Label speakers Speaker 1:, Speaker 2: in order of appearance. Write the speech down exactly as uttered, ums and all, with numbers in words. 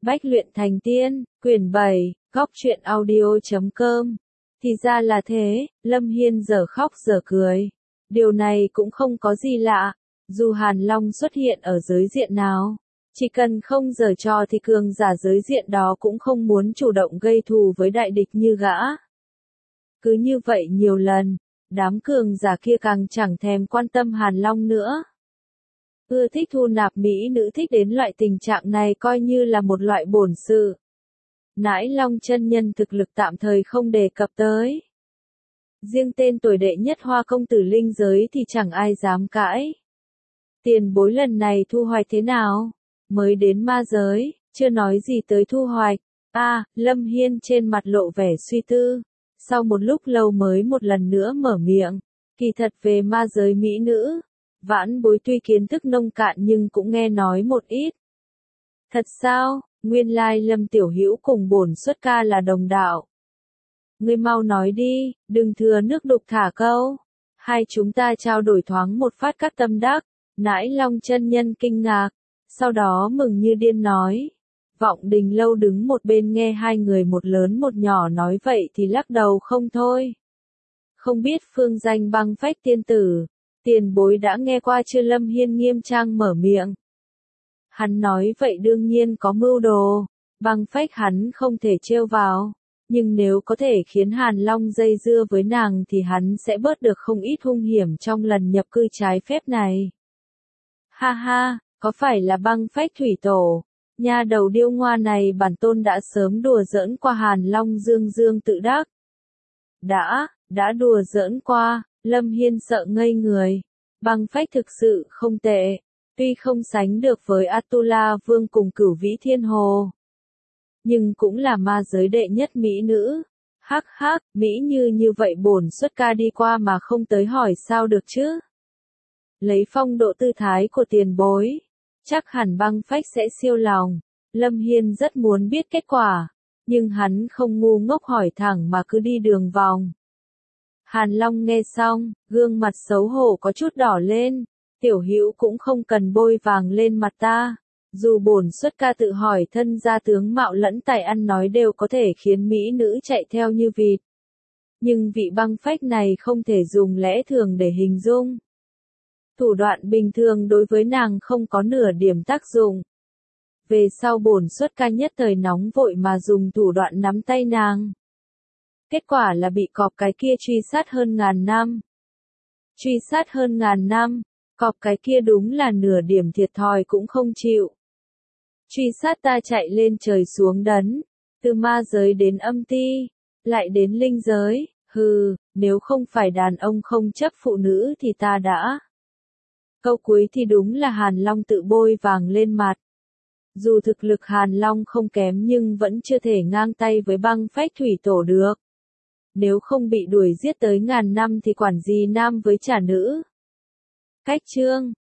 Speaker 1: Bách luyện thành tiên, quyển bảy, góc truyện audio chấm com. Thì ra là thế, Lâm Hiên giờ khóc giờ cười. Điều này cũng không có gì lạ, dù Hàn Long xuất hiện ở giới diện nào. Chỉ cần không giở trò thì cường giả giới diện đó cũng không muốn chủ động gây thù với đại địch như gã. Cứ như vậy nhiều lần, đám cường giả kia càng chẳng thèm quan tâm Hàn Long nữa. Ưa thích thu nạp mỹ nữ thích đến loại tình trạng này coi như là một loại bổn sự. Nãi Long chân nhân thực lực tạm thời không đề cập tới. Riêng tên tuổi đệ nhất hoa công tử linh giới thì chẳng ai dám cãi. Tiền bối lần này thu hoạch thế nào? Mới đến ma giới, chưa nói gì tới thu hoạch. À, Lâm Hiên trên mặt lộ vẻ suy tư. Sau một lúc lâu mới một lần nữa mở miệng. Kỳ thật về ma giới mỹ nữ, vãn bối tuy kiến thức nông cạn nhưng cũng nghe nói một ít. Thật sao? Nguyên lai Lâm Tiểu Hữu cùng bổn xuất ca là đồng đạo. Ngươi mau nói đi, đừng thừa nước đục thả câu. Hai chúng ta trao đổi thoáng một phát các tâm đắc. Nãi Long chân nhân kinh ngạc, sau đó mừng như điên nói. Vọng Đình Lâu đứng một bên nghe hai người một lớn một nhỏ nói vậy thì lắc đầu không thôi. Không biết phương danh Băng Phách tiên tử, tiền bối đã nghe qua chưa? Lâm Hiên nghiêm trang mở miệng. Hắn nói vậy đương nhiên có mưu đồ, Băng Phách hắn không thể trêu vào, nhưng nếu có thể khiến Hàn Long dây dưa với nàng thì hắn sẽ bớt được không ít hung hiểm trong lần nhập cư trái phép này. Ha ha, có phải là Băng Phách thủy tổ? Nha đầu điêu ngoa này bản tôn đã sớm đùa giỡn qua. Hàn Long dương dương tự đắc. Đã, đã đùa giỡn qua, Lâm Hiên sợ ngây người. Băng Phách thực sự không tệ, tuy không sánh được với Atula Vương cùng Cửu Vĩ Thiên Hồ, nhưng cũng là ma giới đệ nhất mỹ nữ. Hắc hắc, mỹ như như vậy bổn xuất ca đi qua mà không tới hỏi sao được chứ? Lấy phong độ tư thái của tiền bối, chắc hẳn Băng Phách sẽ siêu lòng. Lâm Hiên rất muốn biết kết quả, nhưng hắn không ngu ngốc hỏi thẳng mà cứ đi đường vòng. Hàn Long nghe xong, gương mặt xấu hổ có chút đỏ lên. Tiểu Hữu cũng không cần bôi vàng lên mặt ta. Dù bổn xuất ca tự hỏi thân gia tướng mạo lẫn tài ăn nói đều có thể khiến mỹ nữ chạy theo như vịt. Nhưng vị Băng Phách này không thể dùng lẽ thường để hình dung. Thủ đoạn bình thường đối với nàng không có nửa điểm tác dụng. Về sau bổn xuất ca nhất thời nóng vội mà dùng thủ đoạn nắm tay nàng. Kết quả là bị cọp cái kia truy sát hơn ngàn năm. Truy sát hơn ngàn năm, cọp cái kia đúng là nửa điểm thiệt thòi cũng không chịu. Truy sát ta chạy lên trời xuống đấn, từ ma giới đến âm ti, lại đến linh giới, hừ, nếu không phải đàn ông không chấp phụ nữ thì ta đã. Câu cuối thì đúng là Hàn Long tự bôi vàng lên mặt. Dù thực lực Hàn Long không kém nhưng vẫn chưa thể ngang tay với Băng Phách thủy tổ được. Nếu không bị đuổi giết tới ngàn năm thì quản gì nam với trả nữ. Cách chương